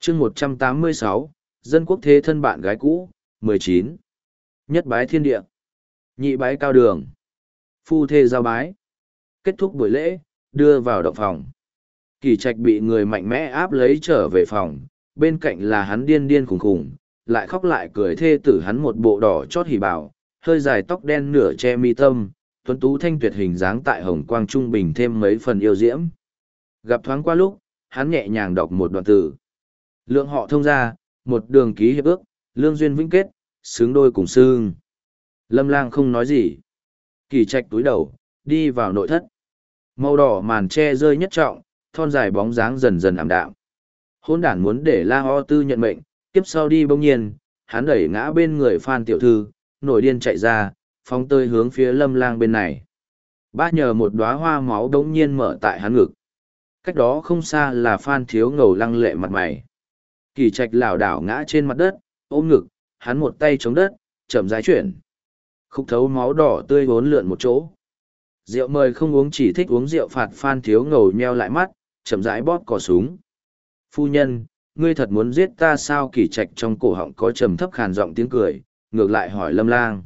chương 186, dân quốc thế thân bạn gái cũ, 19. Nhất bái thiên địa, nhị bái cao đường, phu thê giao bái. Kết thúc buổi lễ, đưa vào động phòng. Kỳ Trạch bị người mạnh mẽ áp lấy trở về phòng, bên cạnh là hắn điên điên khủng khủng, lại khóc lại cười thê tử hắn một bộ đỏ chót hỉ bảo, hơi dài tóc đen nửa che mi tâm, tuấn tú thanh tuyệt hình dáng tại hồng quang trung bình thêm mấy phần yêu diễm. Gặp thoáng qua lúc, hắn nhẹ nhàng đọc một đoạn từ. Lượng họ thông ra, một đường ký hiệp ước, lương duyên vĩnh kết, xứng đôi cùng xương. Lâm Lang không nói gì. Kỳ Trạch túi đầu, đi vào nội thất. Màu đỏ màn che rơi nhất trọng, thon dài bóng dáng dần dần ảm đạm. Hôn đản muốn để La Ho Tư nhận mệnh, tiếp sau đi bỗng nhiên, hắn đẩy ngã bên người Phan tiểu thư, nổi điên chạy ra, phóng tơi hướng phía Lâm Lang bên này. Bác nhờ một đóa hoa máu đống nhiên mở tại hắn ngực. Cách đó không xa là Phan Thiếu Ngầu lăng lệ mặt mày. Kỳ Trạch lảo đảo ngã trên mặt đất, ôm ngực, hắn một tay chống đất, chậm rãi chuyển. Khúc thấu máu đỏ tươi vốn lượn một chỗ. Rượu mời không uống, chỉ thích uống rượu phạt. Phan Thiếu Ngầu nheo lại mắt, chậm rãi bóp cò súng. Phu nhân, ngươi thật muốn giết ta sao? Kỳ Trạch trong cổ họng có trầm thấp khàn giọng tiếng cười, ngược lại hỏi Lâm Lang.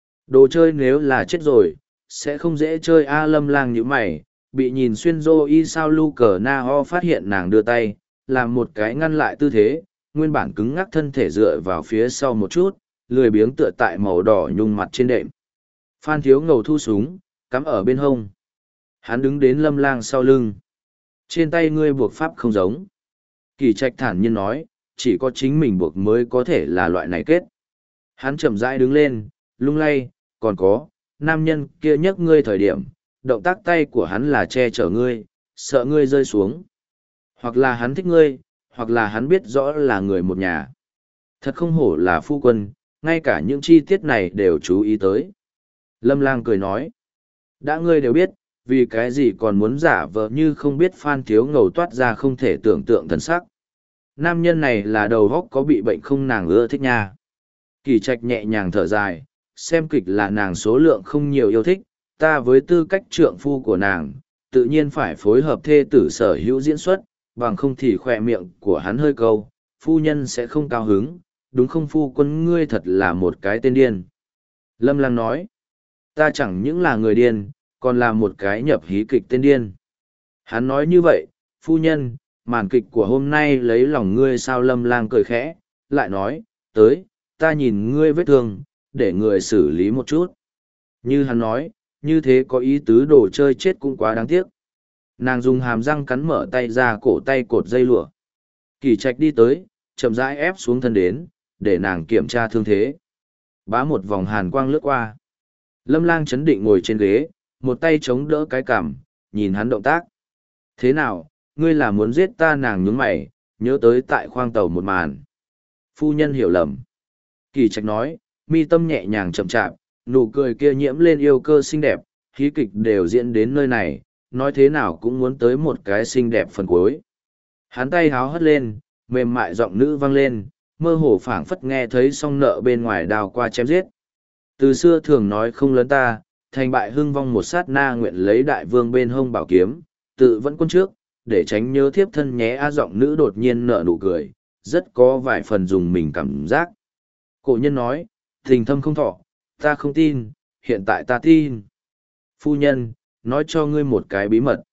Đồ chơi nếu là chết rồi, sẽ không dễ chơi a. Lâm Lang nhíu mày, bị nhìn xuyên rô y sao. Lu Cờ Na Ho phát hiện nàng đưa tay, làm một cái ngăn lại tư thế, nguyên bản cứng ngắc thân thể dựa vào phía sau một chút, lười biếng tựa tại màu đỏ nhung mặt trên đệm. Phan Thiếu Ngầu thu súng, cắm ở bên hông. Hắn đứng đến Lâm Lang sau lưng. Trên tay ngươi buộc pháp không giống. Kỳ Trạch thản nhiên nói, chỉ có chính mình buộc mới có thể là loại này kết. Hắn chậm rãi đứng lên, lung lay, còn có, nam nhân kia nhấc ngươi thời điểm, động tác tay của hắn là che chở ngươi, sợ ngươi rơi xuống. Hoặc là hắn thích ngươi, hoặc là hắn biết rõ là người một nhà. Thật không hổ là phu quân, ngay cả những chi tiết này đều chú ý tới. Lâm Lang cười nói, đã ngươi đều biết, vì cái gì còn muốn giả vờ như không biết? Phan Thiếu Ngầu toát ra không thể tưởng tượng thần sắc. Nam nhân này là đầu góc có bị bệnh không, nàng ưa thích nha. Kỳ Trạch nhẹ nhàng thở dài, xem kịch là nàng số lượng không nhiều yêu thích, ta với tư cách trượng phu của nàng, tự nhiên phải phối hợp thê tử sở hữu diễn xuất, bằng không thì khỏe miệng của hắn hơi câu, phu nhân sẽ không cao hứng, đúng không phu quân? Ngươi thật là một cái tên điên. Lâm Lang nói, ta chẳng những là người điên, còn là một cái nhập hí kịch tên điên. Hắn nói như vậy, phu nhân, màn kịch của hôm nay lấy lòng ngươi sao? Lâm Lang cười khẽ, lại nói, tới, ta nhìn ngươi vết thương, để người xử lý một chút. Như hắn nói, như thế có ý tứ, đồ chơi chết cũng quá đáng tiếc. Nàng dùng hàm răng cắn mở tay ra cổ tay cột dây lụa. Kỳ Trạch đi tới, chậm rãi ép xuống thân đến, để nàng kiểm tra thương thế. Bá một vòng hàn quang lướt qua. Lâm Lang chấn định ngồi trên ghế, một tay chống đỡ cái cằm, nhìn hắn động tác. Thế nào, ngươi là muốn giết ta? Nàng nhướng mày, nhớ tới tại khoang tàu một màn. Phu nhân hiểu lầm. Kỳ Trạch nói, mi tâm nhẹ nhàng chậm chạp, nụ cười kia nhiễm lên yêu cơ xinh đẹp, khí kịch đều diễn đến nơi này, nói thế nào cũng muốn tới một cái xinh đẹp phần cuối. Hắn tay háo hất lên, mềm mại giọng nữ vang lên, mơ hồ phảng phất nghe thấy song nợ bên ngoài đào qua chém giết. Từ xưa thường nói không lớn ta, thành bại hưng vong một sát na, nguyện lấy đại vương bên hông bảo kiếm, tự vẫn quân trước, để tránh nhớ thiếp thân nhé. A giọng nữ đột nhiên nở nụ cười, rất có vài phần dùng mình cảm giác. Cổ nhân nói, tình thâm không thọ, ta không tin, hiện tại ta tin. Phu nhân, nói cho ngươi một cái bí mật.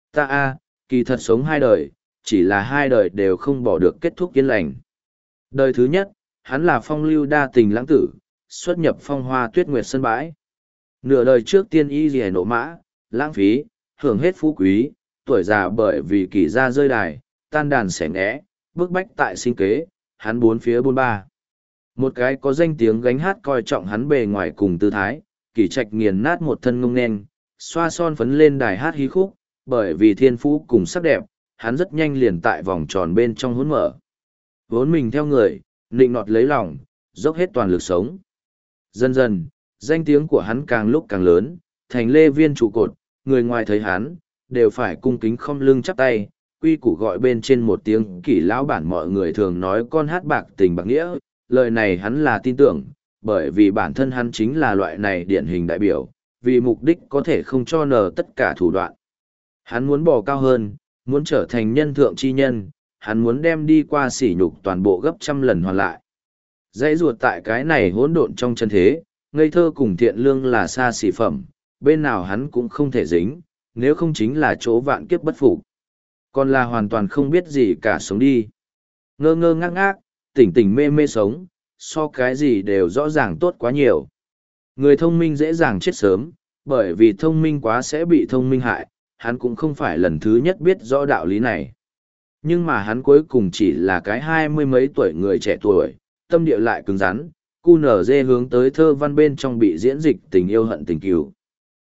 Ta kỳ thật sống 2 đời, chỉ là 2 đời đều không bỏ được kết thúc yên lành. Đời thứ nhất, hắn là phong lưu đa tình lãng tử, xuất nhập phong hoa tuyết nguyệt sân bãi. Nửa đời trước tiên y rìa nộ mã, lãng phí, hưởng hết phú quý, tuổi già bởi vì kỳ gia rơi đài, tan đàn xẻ nghẽ, bức bách tại sinh kế, hắn bốn phía bôn ba. Một cái có danh tiếng gánh hát coi trọng hắn bề ngoài cùng tư thái, Kỳ Trạch nghiền nát một thân ngông nên, xoa son phấn lên đài hát hí khúc, bởi vì thiên phú cùng sắc đẹp, hắn rất nhanh liền tại vòng tròn bên trong hốn mở. Vốn mình theo người, nịnh nọt lấy lòng, dốc hết toàn lực sống. Dần dần, danh tiếng của hắn càng lúc càng lớn, thành lê viên trụ cột, người ngoài thấy hắn, đều phải cung kính khom lưng chắp tay, quy củ gọi bên trên một tiếng Kỳ lão bản. Mọi người thường nói con hát bạc tình bạc nghĩa, lời này hắn là tin tưởng, bởi vì bản thân hắn chính là loại này điển hình đại biểu, vì mục đích có thể không cho nờ tất cả thủ đoạn. Hắn muốn bò cao hơn, muốn trở thành nhân thượng chi nhân, hắn muốn đem đi qua sỉ nhục toàn bộ gấp trăm lần hoàn lại. Dãy ruột tại cái này hỗn độn trong chân thế, ngây thơ cùng thiện lương là xa xỉ phẩm, bên nào hắn cũng không thể dính, nếu không chính là chỗ vạn kiếp bất phục. Còn là hoàn toàn không biết gì cả sống đi. Ngơ ngơ ngác ngác, tỉnh tỉnh mê mê sống, so cái gì đều rõ ràng tốt quá nhiều. Người thông minh dễ dàng chết sớm, bởi vì thông minh quá sẽ bị thông minh hại, hắn cũng không phải lần thứ nhất biết rõ đạo lý này. Nhưng mà hắn cuối cùng chỉ là cái 20 mấy tuổi người trẻ tuổi, tâm địa lại cứng rắn, QNZ hướng tới thơ văn bên trong bị diễn dịch tình yêu hận tình cừu.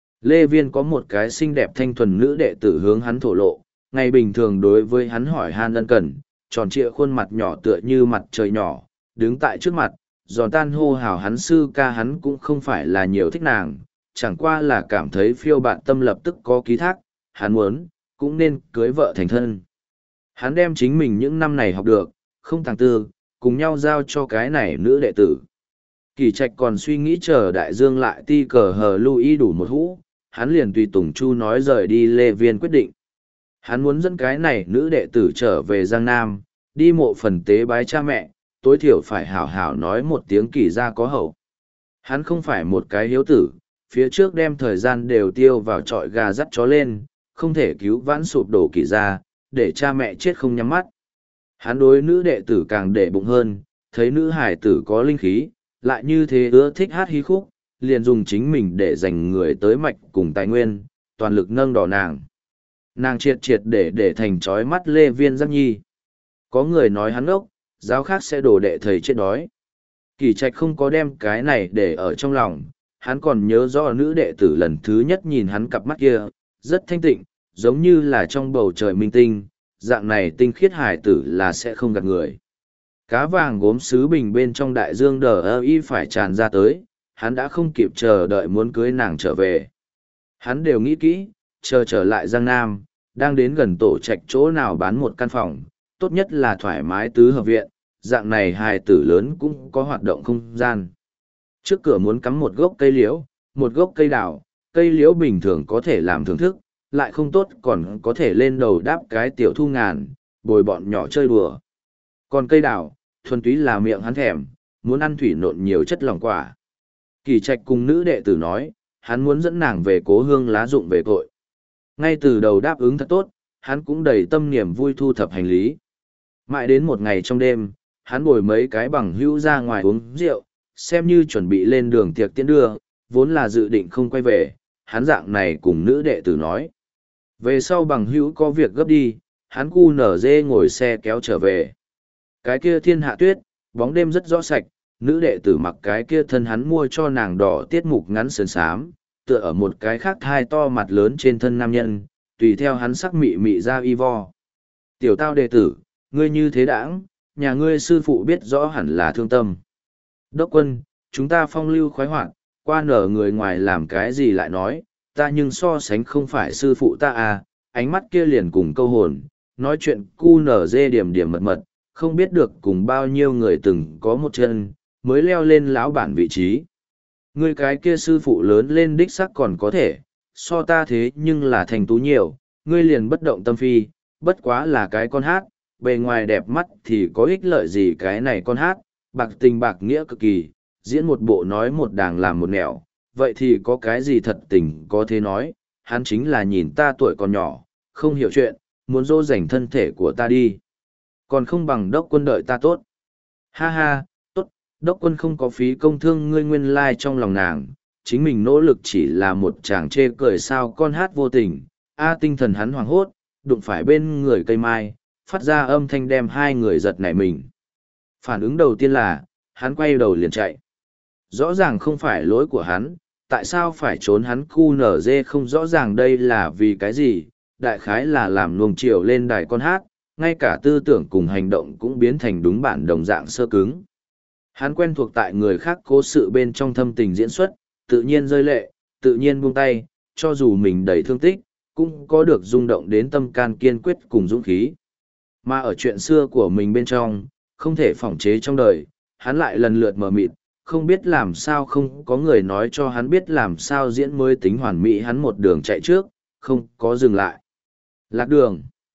Lê Viên có một cái xinh đẹp thanh thuần nữ đệ tử hướng hắn thổ lộ, ngày bình thường đối với hắn hỏi han ân cần, tròn trịa khuôn mặt nhỏ tựa như mặt trời nhỏ, đứng tại trước mặt, giòn tan hô hào hắn sư ca, hắn cũng không phải là nhiều thích nàng, chẳng qua là cảm thấy phiêu bạn tâm lập tức có ký thác, hắn muốn, cũng nên cưới vợ thành thân. Hắn đem chính mình những năm này học được, không tàng tư, cùng nhau giao cho cái này nữ đệ tử. Kỳ Trạch còn suy nghĩ chờ đại dương lại ti cờ hờ Louis đủ một hũ, hắn liền tùy Tùng Chu nói rời đi Lê Viên quyết định. Hắn muốn dẫn cái này nữ đệ tử trở về Giang Nam, đi mộ phần tế bái cha mẹ, tối thiểu phải hảo hảo nói một tiếng Kỳ gia có hậu. Hắn không phải một cái hiếu tử, phía trước đem thời gian đều tiêu vào trọi gà dắt chó lên, không thể cứu vãn sụp đổ Kỳ gia, để cha mẹ chết không nhắm mắt. Hắn đối nữ đệ tử càng để bụng hơn, thấy nữ hải tử có linh khí, lại như thế ưa thích hát hí khúc, liền dùng chính mình để dành người tới mạch cùng tài nguyên, toàn lực nâng đỏ nàng. Nàng triệt triệt để thành trói mắt Lê Viên Giác Nhi. Có người nói hắn ốc, giáo khác sẽ đổ đệ thầy chết đói. Kỳ Trạch không có đem cái này để ở trong lòng, hắn còn nhớ rõ nữ đệ tử lần thứ nhất nhìn hắn cặp mắt kia, rất thanh tịnh, giống như là trong bầu trời minh tinh, dạng này tinh khiết hải tử là sẽ không gạt người. Cá vàng gốm sứ bình bên trong đại dương đờ ơ y phải tràn ra tới, hắn đã không kịp chờ đợi muốn cưới nàng trở về. Hắn đều nghĩ kỹ, chờ trở lại Giang Nam, đang đến gần tổ trạch chỗ nào bán một căn phòng, tốt nhất là thoải mái tứ hợp viện, dạng này hài tử lớn cũng có hoạt động không gian. Trước cửa muốn cắm một gốc cây liễu, một gốc cây đào, cây liễu bình thường có thể làm thưởng thức, lại không tốt còn có thể lên đầu đáp cái tiểu thu ngàn, bồi bọn nhỏ chơi đùa. Còn cây đào, thuần túy là miệng hắn thèm, muốn ăn thủy nộn nhiều chất lòng quả. Kỳ Trạch cùng nữ đệ tử nói, hắn muốn dẫn nàng về cố hương lá dụng về tội. Ngay từ đầu đáp ứng thật tốt, hắn cũng đầy tâm niềm vui thu thập hành lý. Mãi đến một ngày trong đêm, hắn bồi mấy cái bằng hữu ra ngoài uống rượu, xem như chuẩn bị lên đường tiệc tiễn đưa, vốn là dự định không quay về, hắn dạng này cùng nữ đệ tử nói. Về sau bằng hữu có việc gấp đi, hắn cu nở dê ngồi xe kéo trở về. Cái kia thiên hạ tuyết, bóng đêm rất rõ sạch, nữ đệ tử mặc cái kia thân hắn mua cho nàng đỏ tiết mục ngắn sườn xám, tựa ở một cái khác thai to mặt lớn trên thân nam nhân, tùy theo hắn sắc mị mị ra y vo. Tiểu tao đệ tử, ngươi như thế đãng, nhà ngươi sư phụ biết rõ hẳn là thương tâm. Đốc quân, chúng ta phong lưu khoái hoạt, qua nở người ngoài làm cái gì lại nói, ta nhưng so sánh không phải sư phụ ta à, ánh mắt kia liền cùng câu hồn, nói chuyện cu nở dê điểm điểm mật mật, không biết được cùng bao nhiêu người từng có một chân, mới leo lên lão bản vị trí. Ngươi cái kia sư phụ lớn lên đích sắc còn có thể, so ta thế nhưng là thành tú nhiều, ngươi liền bất động tâm phi, bất quá là cái con hát, bề ngoài đẹp mắt thì có ích lợi gì cái này con hát, bạc tình bạc nghĩa cực kỳ, diễn một bộ nói một đàng làm một nẻo, vậy thì có cái gì thật tình có thế nói, hắn chính là nhìn ta tuổi còn nhỏ, không hiểu chuyện, muốn dỗ dành thân thể của ta đi. Còn không bằng đốc quân đợi ta tốt. Ha ha, tốt, đốc quân không có phí công thương ngươi nguyên lai trong lòng nàng, chính mình nỗ lực chỉ là một chàng chê cười sao con hát vô tình, tinh thần hắn hoảng hốt, đụng phải bên người cây mai, phát ra âm thanh đem hai người giật nảy mình. Phản ứng đầu tiên là, hắn quay đầu liền chạy. Rõ ràng không phải lỗi của hắn, tại sao phải trốn hắn cu nở dê không rõ ràng đây là vì cái gì, đại khái là làm nuông chiều lên đài con hát, ngay cả tư tưởng cùng hành động cũng biến thành đúng bản đồng dạng sơ cứng. Hắn quen thuộc tại người khác cố sự bên trong thâm tình diễn xuất, tự nhiên rơi lệ, tự nhiên buông tay, cho dù mình đầy thương tích, cũng có được rung động đến tâm can kiên quyết cùng dũng khí. Mà ở chuyện xưa của mình bên trong, không thể phỏng chế trong đời, hắn lại lần lượt mờ mịt, không biết làm sao không có người nói cho hắn biết làm sao diễn mới tính hoàn mỹ hắn một đường chạy trước, không có dừng lại. Lạc đường.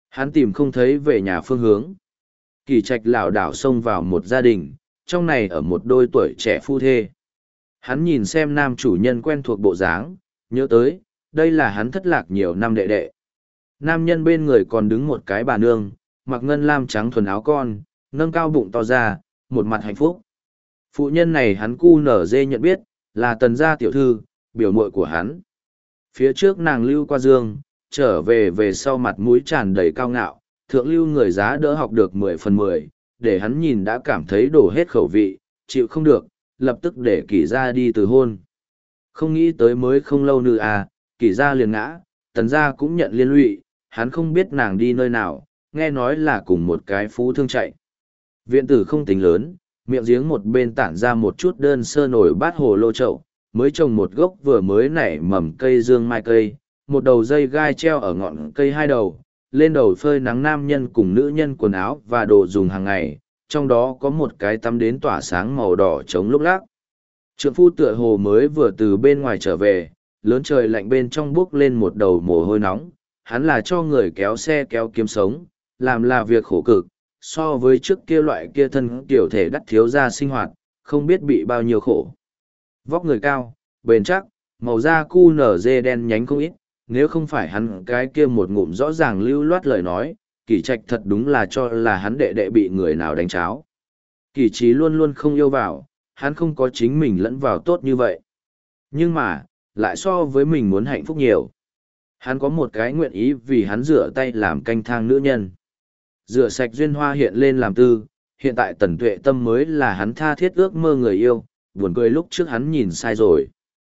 Hắn tìm không thấy về nhà phương hướng. Kỳ Trạch lảo đảo xông vào một gia đình, trong này ở một đôi tuổi trẻ phu thê. Hắn nhìn xem nam chủ nhân quen thuộc bộ dáng, nhớ tới, đây là hắn thất lạc nhiều năm đệ đệ. Nam nhân bên người còn đứng một cái bà nương, mặc ngân lam trắng thuần áo con, nâng cao bụng to ra, một mặt hạnh phúc. Phụ nhân này hắn cu nở dê nhận biết, là Tần gia tiểu thư, biểu muội của hắn. Phía trước nàng lưu qua dương, trở về sau mặt mũi tràn đầy cao ngạo, thượng lưu người giá đỡ học được 10/10, để hắn nhìn đã cảm thấy đổ hết khẩu vị, chịu không được, lập tức để Kỷ gia đi từ hôn. Không nghĩ tới mới không lâu nữa à, Kỷ gia liền ngã, Tần gia cũng nhận liên lụy, hắn không biết nàng đi nơi nào, nghe nói là cùng một cái phú thương chạy. Viện tử không tính lớn, miệng giếng một bên tản ra một chút đơn sơ nổi bát hồ lô chậu, mới trồng một gốc vừa mới nảy mầm cây dương mai cây, một đầu dây gai treo ở ngọn cây hai đầu, lên đầu phơi nắng nam nhân cùng nữ nhân quần áo và đồ dùng hàng ngày, trong đó có một cái tắm đến tỏa sáng màu đỏ trống lúc lắc. Trượng phu tựa hồ mới vừa từ bên ngoài trở về, lớn trời lạnh bên trong buốc lên một đầu mồ hôi nóng, hắn là cho người kéo xe kéo kiếm sống, làm là việc khổ cực, so với trước kia loại kia thân tiểu thể đắt thiếu ra sinh hoạt, không biết bị bao nhiêu khổ. Vóc người cao, bền chắc, màu da cu nở dê đen nhánh không ít, nếu không phải hắn cái kia một ngụm rõ ràng lưu loát lời nói, Kỷ Trạch thật đúng là cho là hắn đệ đệ bị người nào đánh cháo. Kỷ Trí luôn luôn không yêu vào, hắn không có chính mình lẫn vào tốt như vậy. Nhưng mà, lại so với mình muốn hạnh phúc nhiều. Hắn có một cái nguyện ý vì hắn rửa tay làm canh thang nữ nhân. Rửa sạch duyên hoa hiện lên làm tư, hiện tại Tần Tuệ Tâm mới là hắn tha thiết ước mơ người yêu, buồn cười lúc trước hắn nhìn sai rồi.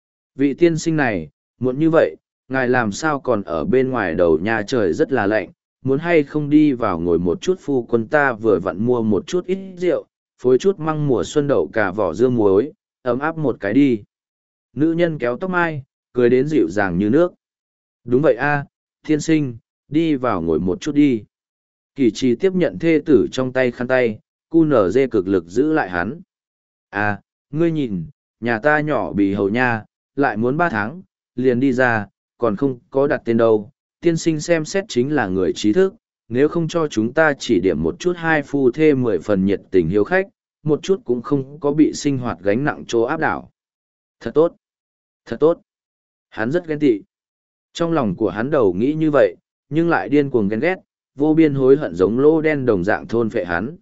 Vị tiên sinh này, muộn như vậy, ngài làm sao còn ở bên ngoài đầu nhà trời rất là lạnh, muốn hay không đi vào ngồi một chút, phu quân ta vừa vặn mua một chút ít rượu, phối chút măng mùa xuân đậu cả vỏ dưa muối, ấm áp một cái đi. Nữ nhân kéo tóc mai, cười đến dịu dàng như nước. Đúng vậy a, tiên sinh, đi vào ngồi một chút đi. Kỳ Trì tiếp nhận thê tử trong tay khăn tay, cu nở dê cực lực giữ lại hắn. À, ngươi nhìn, nhà ta nhỏ bì hầu nha, lại muốn 3 tháng, liền đi ra, còn không có đặt tên đâu. Tiên sinh xem xét chính là người trí thức, nếu không cho chúng ta chỉ điểm một chút, hai phu thê 10 phần nhiệt tình hiếu khách, một chút cũng không có bị sinh hoạt gánh nặng chỗ áp đảo. Thật tốt, thật tốt. Hắn rất ghen tị. Trong lòng của hắn đầu nghĩ như vậy, nhưng lại điên cuồng ghen ghét, vô biên hối hận giống lô đen đồng dạng thôn phệ hắn.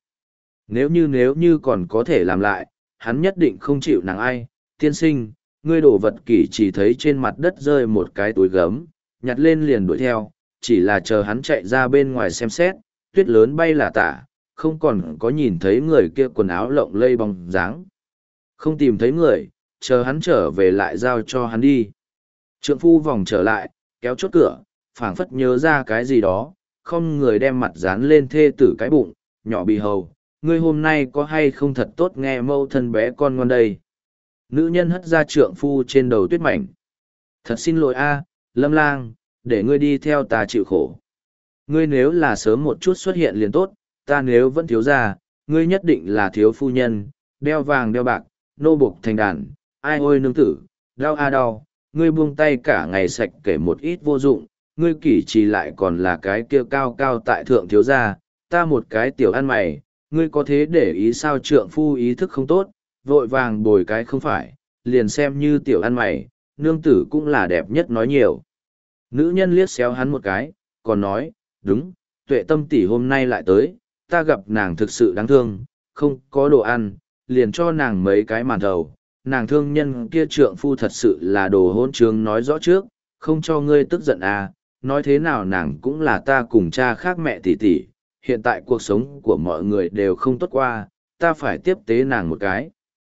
Nếu như còn có thể làm lại, hắn nhất định không chịu nàng ai. Tiên sinh, ngươi đổ vật Kỷ chỉ thấy trên mặt đất rơi một cái túi gấm, nhặt lên liền đuổi theo, chỉ là chờ hắn chạy ra bên ngoài xem xét, tuyết lớn bay là tả, không còn có nhìn thấy người kia quần áo lộng lây bóng dáng. Không tìm thấy người, chờ hắn trở về lại giao cho hắn đi. Trượng phu vòng trở lại, kéo chốt cửa, phảng phất nhớ ra cái gì đó, không người đem mặt dán lên thê tử cái bụng, nhỏ bì hầu, ngươi hôm nay có hay không thật tốt nghe mâu thân bé con ngon đây. Nữ nhân hất ra trượng phu trên đầu tuyết mảnh. Thật xin lỗi a, Lâm Lang, để ngươi đi theo ta chịu khổ. Ngươi nếu là sớm một chút xuất hiện liền tốt, ta nếu vẫn thiếu gia, ngươi nhất định là thiếu phu nhân, đeo vàng đeo bạc, nô buộc thành đàn, ai ôi nương tử, đau a đau, ngươi buông tay cả ngày sạch kể một ít vô dụng, ngươi Kỷ Trì lại còn là cái kia cao cao tại thượng thiếu gia, ta một cái tiểu ăn mày, ngươi có thế để ý sao? Trượng phu ý thức không tốt, vội vàng bồi cái không phải, liền xem như tiểu ăn mày, nương tử cũng là đẹp nhất nói nhiều. Nữ nhân liếc xéo hắn một cái, còn nói, đúng, Tuệ Tâm tỷ hôm nay lại tới, ta gặp nàng thực sự đáng thương, không có đồ ăn, liền cho nàng mấy cái màn thầu. Nàng thương nhân kia trượng phu thật sự là đồ hôn trướng, nói rõ trước, không cho ngươi tức giận à, nói thế nào nàng cũng là ta cùng cha khác mẹ tỷ tỷ, hiện tại cuộc sống của mọi người đều không tốt qua, ta phải tiếp tế nàng một cái.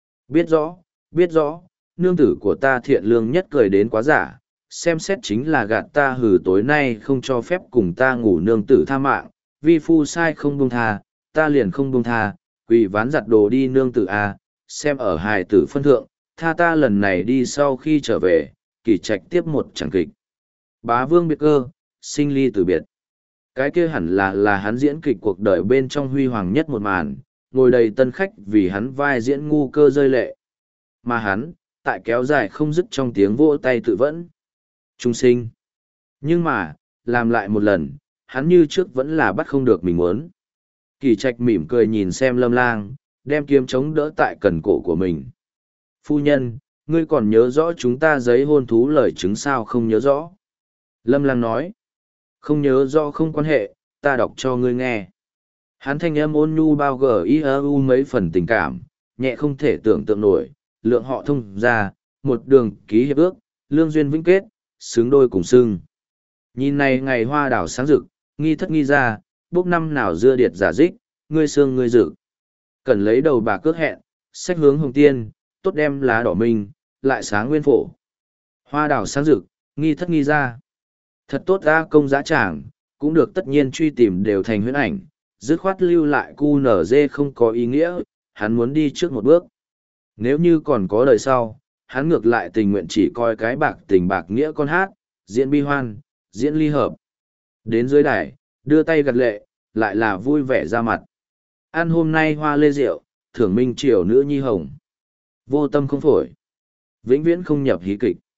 Biết rõ, nương tử của ta thiện lương nhất, cười đến quá giả, xem xét chính là gạt ta, hừ, tối nay không cho phép cùng ta ngủ, nương tử tha mạng, vi phu sai không buông tha, ta liền không buông tha, quỳ ván giặt đồ đi nương tử à, xem ở hài tử phân thượng, tha ta lần này đi. Sau khi trở về, Kỷ Trạch tiếp một tràng kịch. Bá vương biệt cơ, sinh ly tử biệt. Cái kia hẳn là hắn diễn kịch cuộc đời bên trong huy hoàng nhất một màn, ngồi đầy tân khách vì hắn vai diễn ngu cơ rơi lệ. Mà hắn, tại kéo dài không dứt trong tiếng vỗ tay tự vẫn. Trung sinh. Nhưng mà, làm lại một lần, hắn như trước vẫn là bắt không được mình muốn. Kỳ Trạch mỉm cười nhìn xem Lâm Lang, đem kiếm chống đỡ tại cần cổ của mình. Phu nhân, ngươi còn nhớ rõ chúng ta giấy hôn thú lời chứng sao không nhớ rõ? Lâm Lang nói, không nhớ rõ không quan hệ, ta đọc cho ngươi nghe. Hắn thanh âm ôn nhu bao gờ mấy phần tình cảm, nhẹ không thể tưởng tượng nổi, lượng họ thông ra, một đường ký hiệp ước, lương duyên vĩnh kết, xứng đôi cùng xưng. Nhìn này ngày hoa đảo sáng rực, nghi thất nghi ra, bốc năm nào dưa điệt giả dích, ngươi xương ngươi dự. Cần lấy đầu bà cước hẹn, sách hướng hồng tiên, tốt đem lá đỏ minh, lại sáng nguyên phổ. Hoa đảo sáng rực, nghi thất nghi ra. Thật tốt ra công giá tràng, cũng được tất nhiên truy tìm đều thành huyễn ảnh, dứt khoát lưu lại cu nở dê không có ý nghĩa, hắn muốn đi trước một bước. Nếu như còn có đời sau, hắn ngược lại tình nguyện chỉ coi cái bạc tình bạc nghĩa con hát, diễn bi hoan, diễn ly hợp. Đến dưới đài, đưa tay gật lệ, lại là vui vẻ ra mặt. Ăn hôm nay hoa lê rượu, thưởng minh triều nữ nhi hồng. Vô tâm không phổi. Vĩnh viễn không nhập hí kịch.